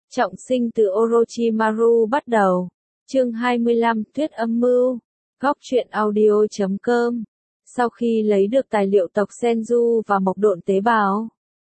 Trọng sinh từ Orochimaru bắt đầu. Chương 25, Thuyết âm mưu. Góc truyện audio.com. Sau khi lấy được tài liệu tộc Senju và mộc độn tế bào,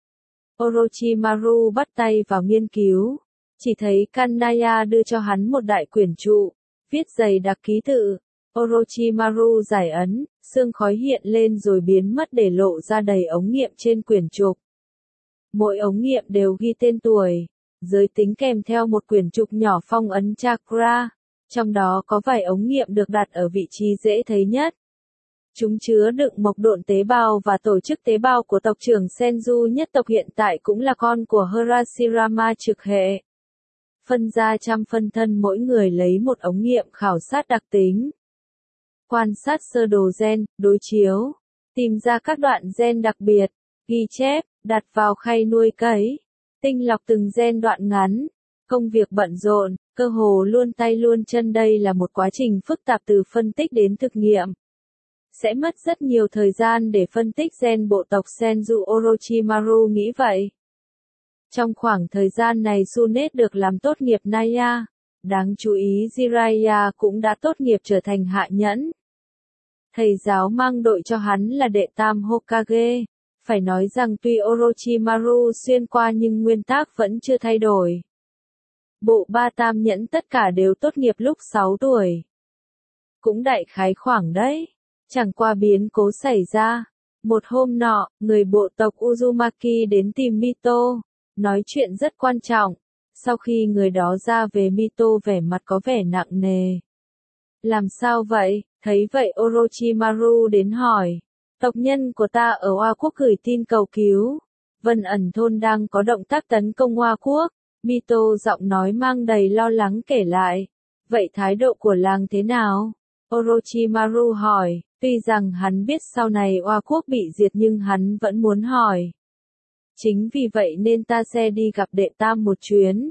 Orochimaru bắt tay vào nghiên cứu. Chỉ thấy Kanaya đưa cho hắn một đại quyển trụ, viết dày đặc ký tự. Orochimaru giải ấn, sương khói hiện lên rồi biến mất để lộ ra đầy ống nghiệm trên quyển trục. Mỗi ống nghiệm đều ghi tên tuổi, giới tính kèm theo một quyển trục nhỏ phong ấn chakra, trong đó có vài ống nghiệm được đặt ở vị trí dễ thấy nhất. Chúng chứa đựng mộc độn tế bào và tổ chức tế bào của tộc trưởng Senju nhất tộc hiện tại cũng là con của Hashirama trực hệ. Phân ra trăm phân thân mỗi người lấy một ống nghiệm khảo sát đặc tính. Quan sát sơ đồ gen, đối chiếu, tìm ra các đoạn gen đặc biệt, ghi chép, đặt vào khay nuôi cấy, tinh lọc từng gen đoạn ngắn. Công việc bận rộn, cơ hồ luôn tay luôn chân, đây là một quá trình phức tạp từ phân tích đến thực nghiệm. Sẽ mất rất nhiều thời gian để phân tích gen bộ tộc Senju, Orochimaru nghĩ vậy. Trong khoảng thời gian này Tsunade được làm tốt nghiệp Naya. Đáng chú ý Jiraiya cũng đã tốt nghiệp trở thành hạ nhẫn. Thầy giáo mang đội cho hắn là đệ tam Hokage. Phải nói rằng tuy Orochimaru xuyên qua nhưng nguyên tắc vẫn chưa thay đổi. Bộ ba tam nhẫn tất cả đều tốt nghiệp lúc 6 tuổi. Cũng đại khái khoảng đấy. Chẳng qua biến cố xảy ra. Một hôm nọ, người bộ tộc Uzumaki đến tìm Mito, nói chuyện rất quan trọng. Sau khi người đó ra về, Mito vẻ mặt có vẻ nặng nề. Làm sao vậy? Thấy vậy Orochimaru đến hỏi. Tộc nhân của ta ở Hoa Quốc gửi tin cầu cứu. Vân ẩn thôn đang có động tác tấn công Hoa Quốc. Mito giọng nói mang đầy lo lắng kể lại. Vậy thái độ của làng thế nào? Orochimaru hỏi. Tuy rằng hắn biết sau này Hoa Quốc bị diệt nhưng hắn vẫn muốn hỏi. Chính vì vậy nên ta sẽ đi gặp đệ tam một chuyến.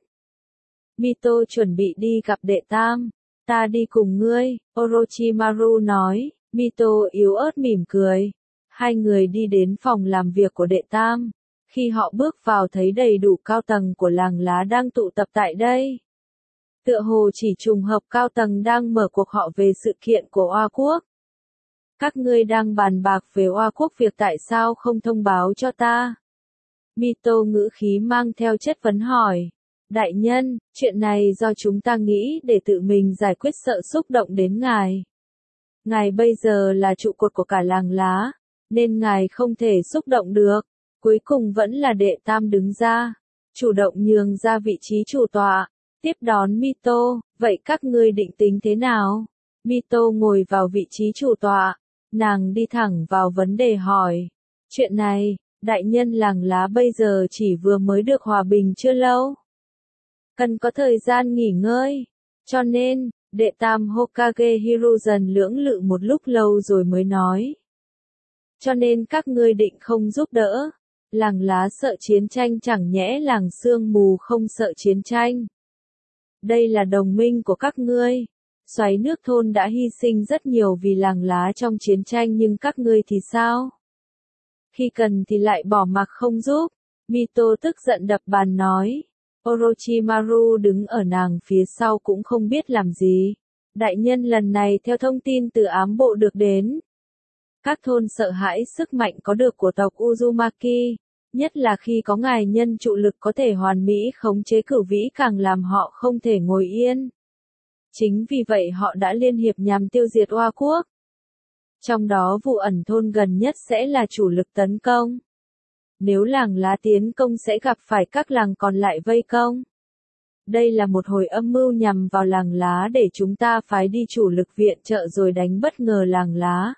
Mito chuẩn bị đi gặp đệ tam. Ta đi cùng ngươi, Orochimaru nói. Mito yếu ớt mỉm cười. Hai người đi đến phòng làm việc của đệ tam. Khi họ bước vào thấy đầy đủ cao tầng của làng lá đang tụ tập tại đây. Tựa hồ chỉ trùng hợp cao tầng đang mở cuộc họp về sự kiện của Hoa Quốc. Các ngươi đang bàn bạc về Hoa Quốc, việc tại sao không thông báo cho ta? Mito ngữ khí mang theo chất vấn hỏi. Đại nhân, chuyện này do chúng ta nghĩ để tự mình giải quyết, sợ xúc động đến ngài. Ngài bây giờ là trụ cột của cả làng lá, nên ngài không thể xúc động được. Cuối cùng vẫn là đệ tam đứng ra, chủ động nhường ra vị trí chủ tọa, tiếp đón Mito. Vậy các ngươi định tính thế nào? Mito ngồi vào vị trí chủ tọa, nàng đi thẳng vào vấn đề hỏi. Chuyện này, đại nhân, làng lá bây giờ chỉ vừa mới được hòa bình chưa lâu. Cần có thời gian nghỉ ngơi. Cho nên, đệ tam Hokage Hiruzen lưỡng lự một lúc lâu rồi mới nói. Cho nên các ngươi định không giúp đỡ. Làng lá sợ chiến tranh, chẳng nhẽ làng sương mù không sợ chiến tranh. Đây là đồng minh của các ngươi. Xoáy nước thôn đã hy sinh rất nhiều vì làng lá trong chiến tranh, nhưng các ngươi thì sao? Khi cần thì lại bỏ mặc không giúp. Mito tức giận đập bàn nói. Orochimaru đứng ở nàng phía sau cũng không biết làm gì. Đại nhân, lần này theo thông tin từ ám bộ được đến, các thôn sợ hãi sức mạnh có được của tộc Uzumaki, nhất là khi có ngài nhân trụ lực có thể hoàn mỹ khống chế cửu vĩ, càng làm họ không thể ngồi yên. Chính vì vậy họ đã liên hiệp nhằm tiêu diệt Hoa Quốc. Trong đó vụ ẩn thôn gần nhất sẽ là chủ lực tấn công. Nếu làng lá tiến công sẽ gặp phải các làng còn lại vây công. Đây là một hồi âm mưu nhằm vào làng lá để chúng ta phái đi chủ lực viện trợ rồi đánh bất ngờ làng lá.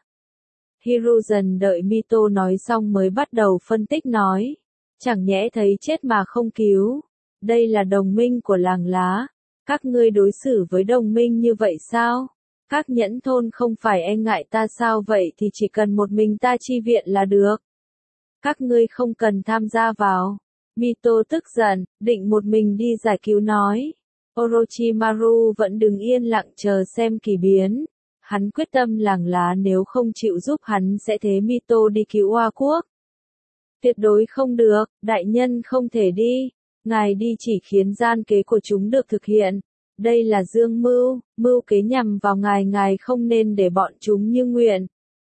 Hiruzen đợi Mito nói xong mới bắt đầu phân tích nói. Chẳng nhẽ thấy chết mà không cứu. Đây là đồng minh của làng lá. Các ngươi đối xử với đồng minh như vậy sao? Các nhẫn thôn không phải e ngại ta sao? Vậy thì chỉ cần một mình ta chi viện là được. Các ngươi không cần tham gia vào. Mito tức giận, định một mình đi giải cứu nói. Orochimaru vẫn đứng yên lặng chờ xem kỳ biến. Hắn quyết tâm làng lá nếu không chịu giúp hắn sẽ thế Mito đi cứu Hoa Quốc. Tuyệt đối không được, đại nhân không thể đi. Ngài đi chỉ khiến gian kế của chúng được thực hiện. Đây là dương mưu, mưu kế nhằm vào ngài, ngài không nên để bọn chúng như nguyện.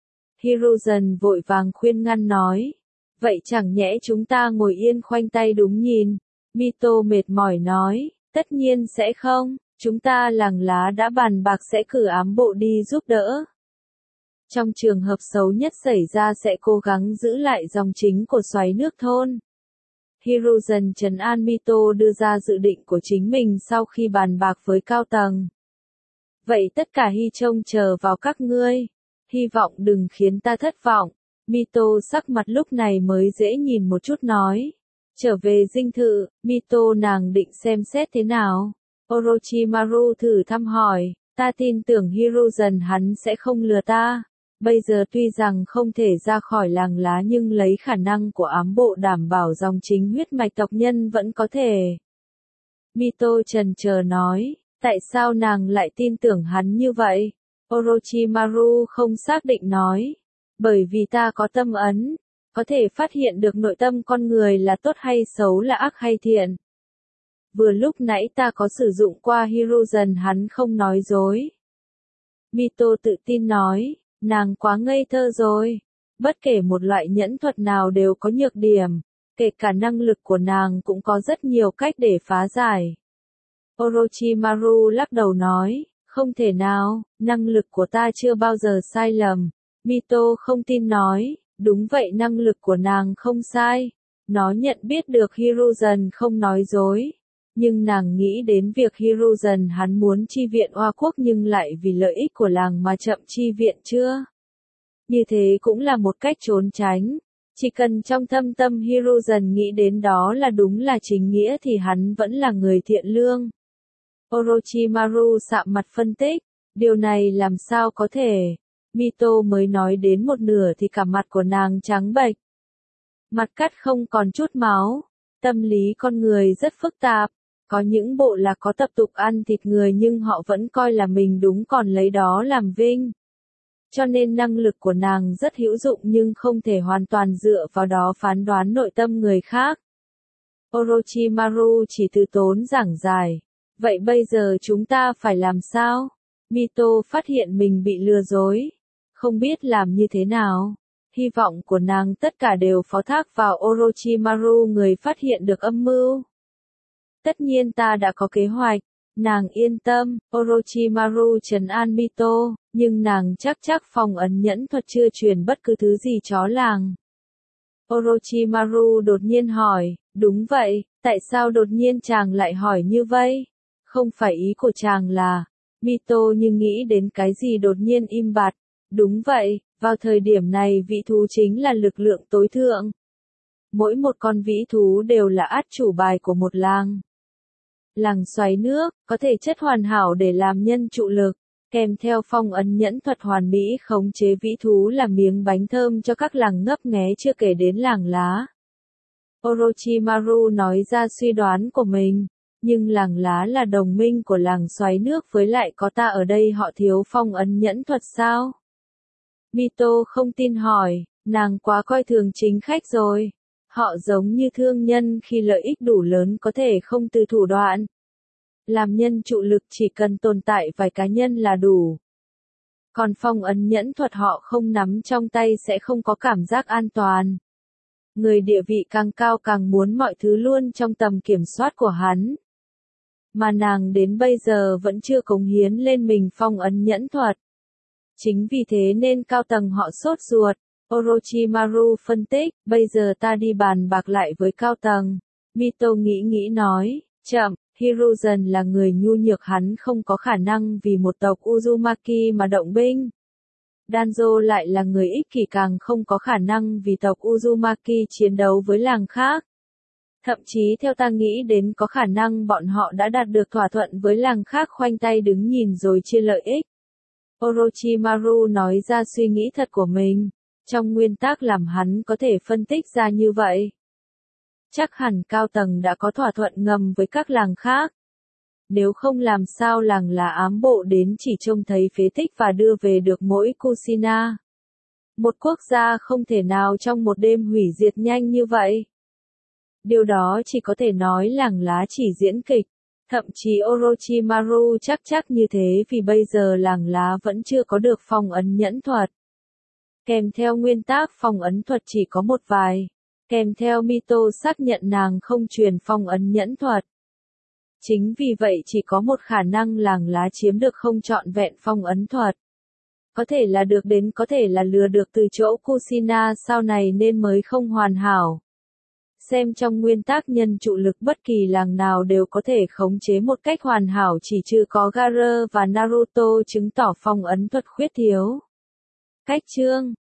Hiruzen vội vàng khuyên ngăn nói. Vậy chẳng nhẽ chúng ta ngồi yên khoanh tay đúng nhìn. Mito mệt mỏi nói, tất nhiên sẽ không, chúng ta làng lá đã bàn bạc sẽ cử ám bộ đi giúp đỡ. Trong trường hợp xấu nhất xảy ra sẽ cố gắng giữ lại dòng chính của xoáy nước thôn. Hiruzen trấn an Mito đưa ra dự định của chính mình sau khi bàn bạc với cao tầng. Vậy tất cả hy trông chờ vào các ngươi. Hy vọng đừng khiến ta thất vọng. Mito sắc mặt lúc này mới dễ nhìn một chút nói. Trở về dinh thự, Mito nàng định xem xét thế nào. Orochimaru thử thăm hỏi, ta tin tưởng Hiruzen hắn sẽ không lừa ta. Bây giờ tuy rằng không thể ra khỏi làng lá nhưng lấy khả năng của ám bộ đảm bảo dòng chính huyết mạch tộc nhân vẫn có thể. Mito chần chờ nói, tại sao nàng lại tin tưởng hắn như vậy? Orochimaru không xác định nói, bởi vì ta có tâm ấn, có thể phát hiện được nội tâm con người là tốt hay xấu, là ác hay thiện. Vừa lúc nãy ta có sử dụng qua Hiruzen, hắn không nói dối. Mito tự tin nói, nàng quá ngây thơ rồi. Bất kể một loại nhẫn thuật nào đều có nhược điểm, kể cả năng lực của nàng cũng có rất nhiều cách để phá giải. Orochimaru lắc đầu nói, không thể nào, năng lực của ta chưa bao giờ sai lầm. Mito không tin nói, đúng vậy, năng lực của nàng không sai. Nó nhận biết được Hiruzen không nói dối. Nhưng nàng nghĩ đến việc Hiruzen hắn muốn chi viện Oa quốc nhưng lại vì lợi ích của làng mà chậm chi viện chưa. Như thế cũng là một cách trốn tránh. Chỉ cần trong thâm tâm Hiruzen nghĩ đến đó là đúng, là chính nghĩa thì hắn vẫn là người thiện lương. Orochimaru sạm mặt phân tích, điều này làm sao có thể. Mito mới nói đến một nửa thì cả mặt của nàng trắng bệch. Mặt cắt không còn chút máu. Tâm lý con người rất phức tạp. Có những bộ lạc có tập tục ăn thịt người nhưng họ vẫn coi là mình đúng, còn lấy đó làm vinh. Cho nên năng lực của nàng rất hữu dụng nhưng không thể hoàn toàn dựa vào đó phán đoán nội tâm người khác. Orochimaru chỉ từ tốn giảng giải. Vậy bây giờ chúng ta phải làm sao? Mito phát hiện mình bị lừa dối. Không biết làm như thế nào. Hy vọng của nàng tất cả đều phó thác vào Orochimaru, người phát hiện được âm mưu. Tất nhiên ta đã có kế hoạch. Nàng yên tâm, Orochimaru trấn an Mito, nhưng nàng chắc phong ấn nhẫn thuật chưa truyền bất cứ thứ gì chó làng. Orochimaru đột nhiên hỏi, đúng vậy, tại sao đột nhiên chàng lại hỏi như vậy? Không phải ý của chàng là, Mito như nghĩ đến cái gì đột nhiên im bặt. Đúng vậy, vào thời điểm này vĩ thú chính là lực lượng tối thượng. Mỗi một con vĩ thú đều là át chủ bài của một làng. Làng xoáy nước, có thể chất hoàn hảo để làm nhân trụ lực, kèm theo phong ấn nhẫn thuật hoàn mỹ khống chế vĩ thú là miếng bánh thơm cho các làng ngấp nghé, chưa kể đến làng lá. Orochimaru nói ra suy đoán của mình, nhưng làng lá là đồng minh của làng xoáy nước, với lại có ta ở đây họ thiếu phong ấn nhẫn thuật sao? Mito không tin hỏi, nàng quá coi thường chính khách rồi. Họ giống như thương nhân, khi lợi ích đủ lớn có thể không từ thủ đoạn. Làm nhân trụ lực chỉ cần tồn tại vài cá nhân là đủ. Còn phong ấn nhẫn thuật họ không nắm trong tay sẽ không có cảm giác an toàn. Người địa vị càng cao càng muốn mọi thứ luôn trong tầm kiểm soát của hắn. Mà nàng đến bây giờ vẫn chưa cống hiến lên mình phong ấn nhẫn thuật. Chính vì thế nên cao tầng họ sốt ruột. Orochimaru phân tích, bây giờ ta đi bàn bạc lại với cao tầng. Mito nghĩ nói, chậm, Hiruzen là người nhu nhược, hắn không có khả năng vì một tộc Uzumaki mà động binh. Danzo lại là người ích kỷ, càng không có khả năng vì tộc Uzumaki chiến đấu với làng khác. Thậm chí theo ta nghĩ đến có khả năng bọn họ đã đạt được thỏa thuận với làng khác, khoanh tay đứng nhìn rồi chia lợi ích. Orochimaru nói ra suy nghĩ thật của mình. Trong nguyên tắc làm hắn có thể phân tích ra như vậy. Chắc hẳn cao tầng đã có thỏa thuận ngầm với các làng khác. Nếu không làm sao làng là ám bộ đến chỉ trông thấy phế tích và đưa về được mỗi Kushina. Một quốc gia không thể nào trong một đêm hủy diệt nhanh như vậy. Điều đó chỉ có thể nói làng lá chỉ diễn kịch. Thậm chí Orochimaru chắc như thế vì bây giờ làng lá vẫn chưa có được phong ấn nhẫn thuật. Kèm theo nguyên tắc phong ấn thuật chỉ có một vài. Kèm theo Mito xác nhận nàng không truyền phong ấn nhẫn thuật. Chính vì vậy chỉ có một khả năng làng lá chiếm được không trọn vẹn phong ấn thuật. Có thể là được đến có thể là lừa được từ chỗ Kushina sau này nên mới không hoàn hảo. Xem trong nguyên tắc nhân trụ lực bất kỳ làng nào đều có thể khống chế một cách hoàn hảo chỉ trừ có Gaara và Naruto chứng tỏ phong ấn thuật khuyết thiếu. Cách chương